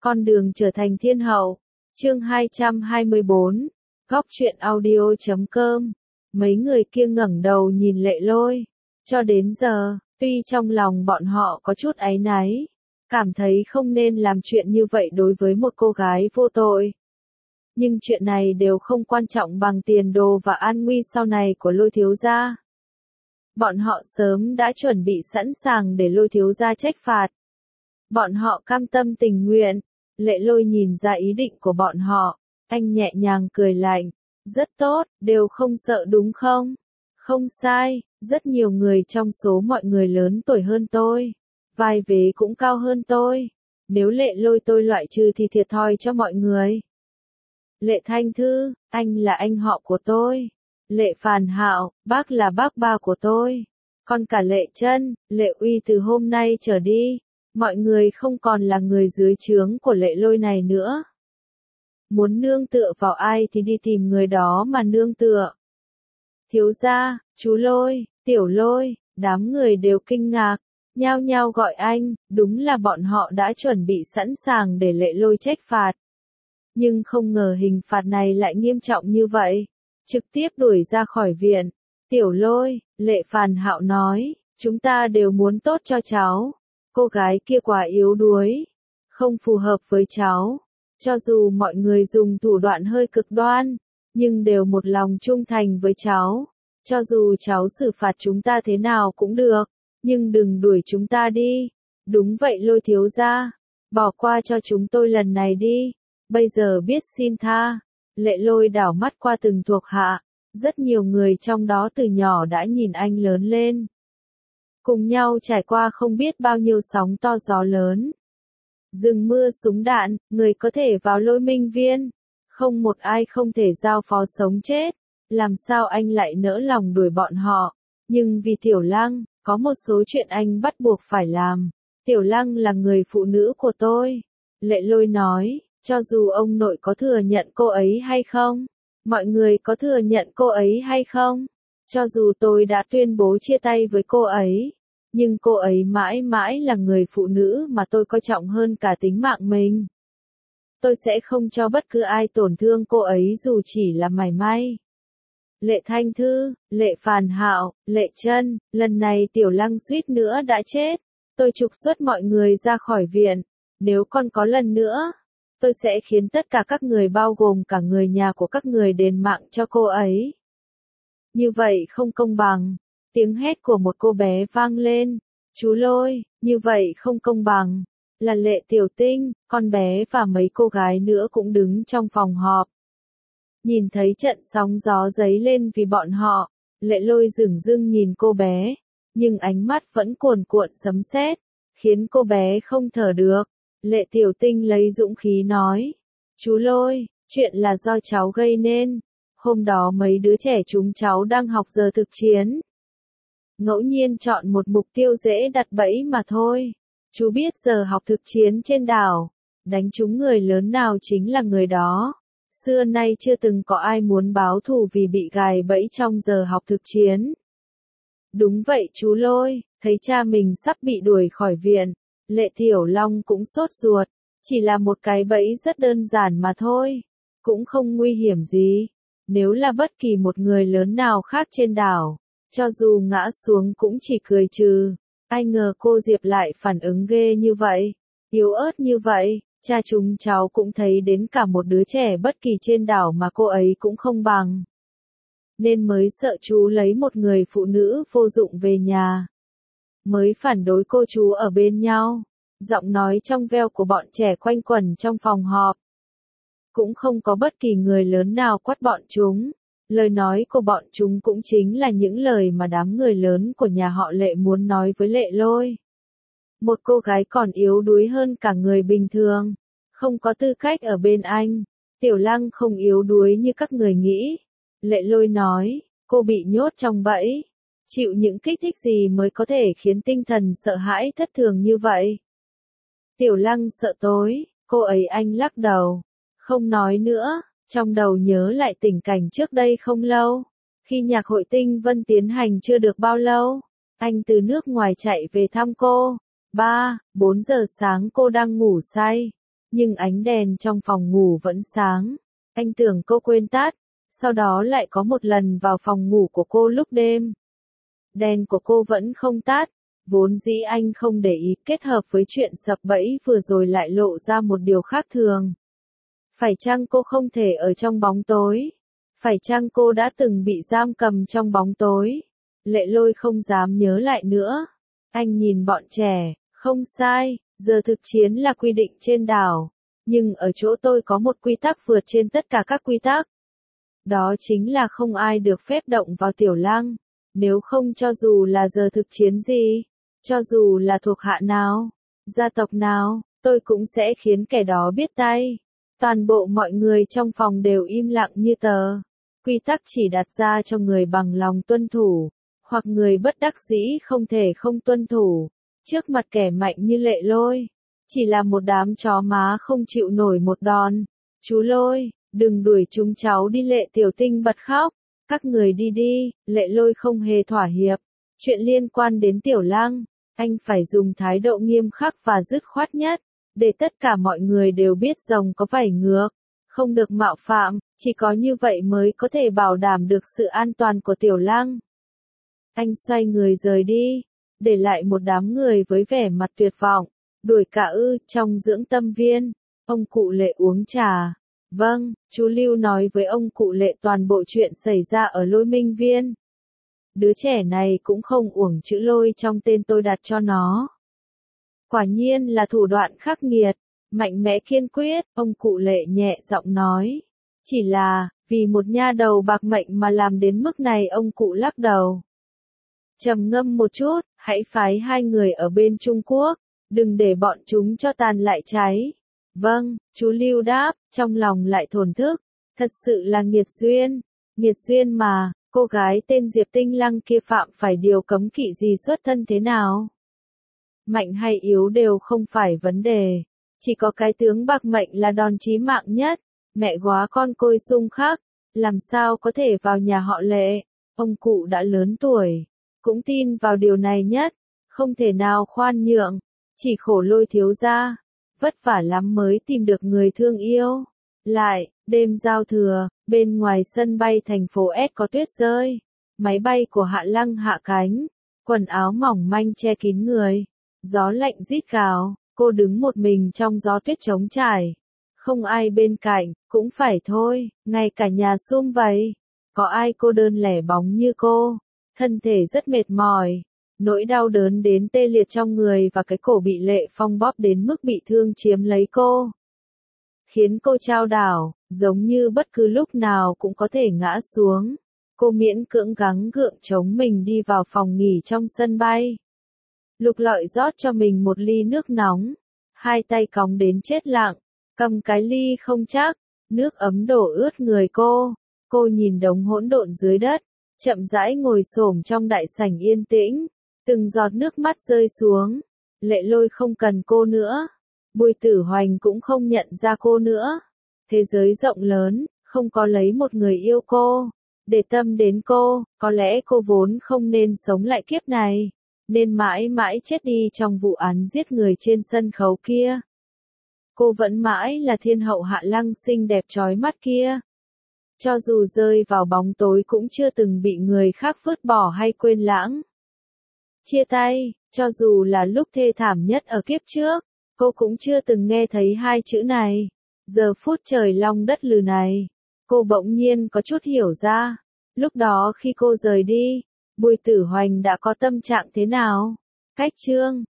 Con đường trở thành thiên hậu. Chương 224. Góc truyện audio.com. Mấy người kia ngẩng đầu nhìn Lệ Lôi. Cho đến giờ, tuy trong lòng bọn họ có chút áy náy, cảm thấy không nên làm chuyện như vậy đối với một cô gái vô tội. Nhưng chuyện này đều không quan trọng bằng tiền đồ và an nguy sau này của Lôi thiếu gia. Bọn họ sớm đã chuẩn bị sẵn sàng để Lôi thiếu gia trách phạt. Bọn họ cam tâm tình nguyện. Lệ Lôi nhìn ra ý định của bọn họ, anh nhẹ nhàng cười lạnh. Rất tốt, đều không sợ đúng không? Không sai, rất nhiều người trong số mọi người lớn tuổi hơn tôi. Vai vế cũng cao hơn tôi. Nếu Lệ Lôi tôi loại trừ thì thiệt thòi cho mọi người. Lệ Thanh Thư, anh là anh họ của tôi. Lệ Phàn Hạo, bác là bác ba của tôi. Còn cả Lệ Chân, Lệ Uy từ hôm nay trở đi, mọi người không còn là người dưới trướng của Lệ Lôi này nữa. Muốn nương tựa vào ai thì đi tìm người đó mà nương tựa. Thiếu gia, chú Lôi, Tiểu Lôi, đám người đều kinh ngạc, nhao nhao gọi anh, đúng là bọn họ đã chuẩn bị sẵn sàng để Lệ Lôi trách phạt. Nhưng không ngờ hình phạt này lại nghiêm trọng như vậy, trực tiếp đuổi ra khỏi viện. Tiểu Lôi, Lệ Phàn Hạo nói, chúng ta đều muốn tốt cho cháu. Cô gái kia quá yếu đuối, không phù hợp với cháu. Cho dù mọi người dùng thủ đoạn hơi cực đoan, nhưng đều một lòng trung thành với cháu. Cho dù cháu xử phạt chúng ta thế nào cũng được, nhưng đừng đuổi chúng ta đi. Đúng vậy Lôi thiếu gia, bỏ qua cho chúng tôi lần này đi. Bây giờ biết xin tha. Lệ Lôi đảo mắt qua từng thuộc hạ, rất nhiều người trong đó từ nhỏ đã nhìn anh lớn lên. Cùng nhau trải qua không biết bao nhiêu sóng to gió lớn. Rừng mưa súng đạn, người có thể vào Lôi Minh Viên. Không một ai không thể giao phó sống chết. Làm sao anh lại nỡ lòng đuổi bọn họ. Nhưng vì Tiểu Lăng, có một số chuyện anh bắt buộc phải làm. Tiểu Lăng là người phụ nữ của tôi. Lệ Lôi nói, cho dù ông nội có thừa nhận cô ấy hay không, mọi người có thừa nhận cô ấy hay không, cho dù tôi đã tuyên bố chia tay với cô ấy, nhưng cô ấy mãi mãi là người phụ nữ mà tôi coi trọng hơn cả tính mạng mình. Tôi sẽ không cho bất cứ ai tổn thương cô ấy dù chỉ là mảy may. Lệ Thanh Thư, Lệ Phàn Hạo, Lệ Chân, lần này Tiểu Lăng suýt nữa đã chết. Tôi trục xuất mọi người ra khỏi viện. Nếu còn có lần nữa, tôi sẽ khiến tất cả các người bao gồm cả người nhà của các người đền mạng cho cô ấy. Như vậy không công bằng. Tiếng hét của một cô bé vang lên. Chú Lôi, như vậy không công bằng. Là Lệ Tiểu Tinh, con bé và mấy cô gái nữa cũng đứng trong phòng họp. Nhìn thấy trận sóng gió dấy lên vì bọn họ, Lệ Lôi dửng dưng nhìn cô bé, nhưng ánh mắt vẫn cuồn cuộn sấm sét, khiến cô bé không thở được. Lệ Tiểu Tinh lấy dũng khí nói, chú Lôi, chuyện là do cháu gây nên. Hôm đó mấy đứa trẻ chúng cháu đang học giờ thực chiến. Ngẫu nhiên chọn một mục tiêu dễ đặt bẫy mà thôi. Chú biết giờ học thực chiến trên đảo, đánh trúng người lớn nào chính là người đó. Xưa nay chưa từng có ai muốn báo thù vì bị gài bẫy trong giờ học thực chiến. Đúng vậy chú Lôi, thấy cha mình sắp bị đuổi khỏi viện, Lệ Tiểu Long cũng sốt ruột, chỉ là một cái bẫy rất đơn giản mà thôi, cũng không nguy hiểm gì. Nếu là bất kỳ một người lớn nào khác trên đảo, cho dù ngã xuống cũng chỉ cười trừ. Ai ngờ cô Diệp lại phản ứng ghê như vậy, yếu ớt như vậy. Cha chúng cháu cũng thấy đến cả một đứa trẻ bất kỳ trên đảo mà cô ấy cũng không bằng. Nên mới sợ chú lấy một người phụ nữ vô dụng về nhà. Mới phản đối cô chú ở bên nhau. Giọng nói trong veo của bọn trẻ quanh quẩn trong phòng họp. Cũng không có bất kỳ người lớn nào quát bọn chúng. Lời nói của bọn chúng cũng chính là những lời mà đám người lớn của nhà họ Lệ muốn nói với Lệ Lôi. Một cô gái còn yếu đuối hơn cả người bình thường, không có tư cách ở bên anh. Tiểu Lăng không yếu đuối như các người nghĩ. Lệ Lôi nói, cô bị nhốt trong bẫy. Chịu những kích thích gì mới có thể khiến tinh thần sợ hãi thất thường như vậy? Tiểu Lăng sợ tối, cô ấy anh lắc đầu. Không nói nữa, trong đầu nhớ lại tình cảnh trước đây không lâu. Khi nhạc hội Tinh Vân tiến hành chưa được bao lâu, anh từ nước ngoài chạy về thăm cô. 3, 4 giờ sáng cô đang ngủ say. nhưng ánh đèn trong phòng ngủ vẫn sáng. Anh tưởng cô quên tắt, sau đó lại có một lần vào phòng ngủ của cô lúc đêm. Đèn của cô vẫn không tắt, vốn dĩ anh không để ý, kết hợp với chuyện sập bẫy vừa rồi lại lộ ra một điều khác thường. Phải chăng cô không thể ở trong bóng tối? Phải chăng cô đã từng bị giam cầm trong bóng tối? Lệ Lôi không dám nhớ lại nữa. Anh nhìn bọn trẻ, không sai, giờ thực chiến là quy định trên đảo. Nhưng ở chỗ tôi có một quy tắc vượt trên tất cả các quy tắc. Đó chính là không ai được phép động vào Tiểu Lăng. Nếu không cho dù là giờ thực chiến gì, cho dù là thuộc hạ nào, gia tộc nào, tôi cũng sẽ khiến kẻ đó biết tay. Toàn bộ mọi người trong phòng đều im lặng như tờ. Quy tắc chỉ đặt ra cho người bằng lòng tuân thủ, hoặc người bất đắc dĩ không thể không tuân thủ. Trước mặt kẻ mạnh như Lệ Lôi, chỉ là một đám chó má không chịu nổi một đòn. Chú Lôi, đừng đuổi chúng cháu đi. Lệ Tiểu Tinh bật khóc. Các người đi đi. Lệ Lôi không hề thỏa hiệp. Chuyện liên quan đến Tiểu Lăng, anh phải dùng thái độ nghiêm khắc và dứt khoát nhất, để tất cả mọi người đều biết rồng có vảy ngược, không được mạo phạm, chỉ có như vậy mới có thể bảo đảm được sự an toàn của Tiểu Lăng. Anh xoay người rời đi, để lại một đám người với vẻ mặt tuyệt vọng. Đuổi cả ư? Trong dưỡng tâm viên, ông cụ Lệ uống trà. Vâng, chú Lưu nói với ông cụ Lệ toàn bộ chuyện xảy ra ở Lôi Minh Viên. Đứa trẻ này cũng không uổng chữ Lôi trong tên tôi đặt cho nó. Quả nhiên là thủ đoạn khắc nghiệt, mạnh mẽ kiên quyết, ông cụ Lệ nhẹ giọng nói. Chỉ là, vì một nha đầu bạc mệnh mà làm đến mức này. Ông cụ lắc đầu. Trầm ngâm một chút, hãy phái 2 người ở bên Trung Quốc, đừng để bọn chúng cho tàn lại cháy. Vâng, chú Lưu đáp, trong lòng lại thổn thức. Thật sự là nghiệt duyên mà, cô gái tên Diệp Tinh Lăng kia phạm phải điều cấm kỵ gì xuất thân thế nào? Mạnh hay yếu đều không phải vấn đề, chỉ có cái tướng bạc mệnh là đòn chí mạng nhất. Mẹ góa con côi xung khắc, làm sao có thể vào nhà họ Lệ? Ông cụ đã lớn tuổi, cũng tin vào điều này nhất, không thể nào khoan nhượng, chỉ khổ Lôi thiếu gia, vất vả lắm mới tìm được người thương yêu. Lại, đêm giao thừa, bên ngoài sân bay thành phố S có tuyết rơi, máy bay của Hạ Lăng hạ cánh, quần áo mỏng manh che kín người, gió lạnh rít gào, cô đứng một mình trong gió tuyết trống trải. Không ai bên cạnh, cũng phải thôi, ngay cả nhà sum vậy. Có ai cô đơn lẻ bóng như cô, thân thể rất mệt mỏi, nỗi đau đớn đến tê liệt trong người và cái cổ bị Lệ Phong bóp đến mức bị thương chiếm lấy cô. Khiến cô chao đảo, giống như bất cứ lúc nào cũng có thể ngã xuống. Cô miễn cưỡng gắng gượng chống mình đi vào phòng nghỉ trong sân bay. Lục Lọi rót cho mình một ly nước nóng, 2 tay cóng đến chết lặng, cầm cái ly không chắc, nước ấm đổ ướt người cô. Cô nhìn đống hỗn độn dưới đất, chậm rãi ngồi xổm trong đại sảnh yên tĩnh, từng giọt nước mắt rơi xuống. Lệ Lôi không cần cô nữa, Bùi Tử Hoành cũng không nhận ra cô nữa. Thế giới rộng lớn, không có lấy một người yêu cô, để tâm đến cô, có lẽ cô vốn không nên sống lại kiếp này, nên mãi mãi chết đi trong vụ án giết người trên sân khấu kia. Cô vẫn mãi là thiên hậu Hạ Lăng xinh đẹp chói mắt kia. Cho dù rơi vào bóng tối cũng chưa từng bị người khác vứt bỏ hay quên lãng. Chia tay, cho dù là lúc thê thảm nhất ở kiếp trước, cô cũng chưa từng nghe thấy 2 chữ này. Giờ phút trời long đất lừ này, cô bỗng nhiên có chút hiểu ra. Lúc đó khi cô rời đi, Bùi Tử Hoành đã có tâm trạng thế nào? Cách chương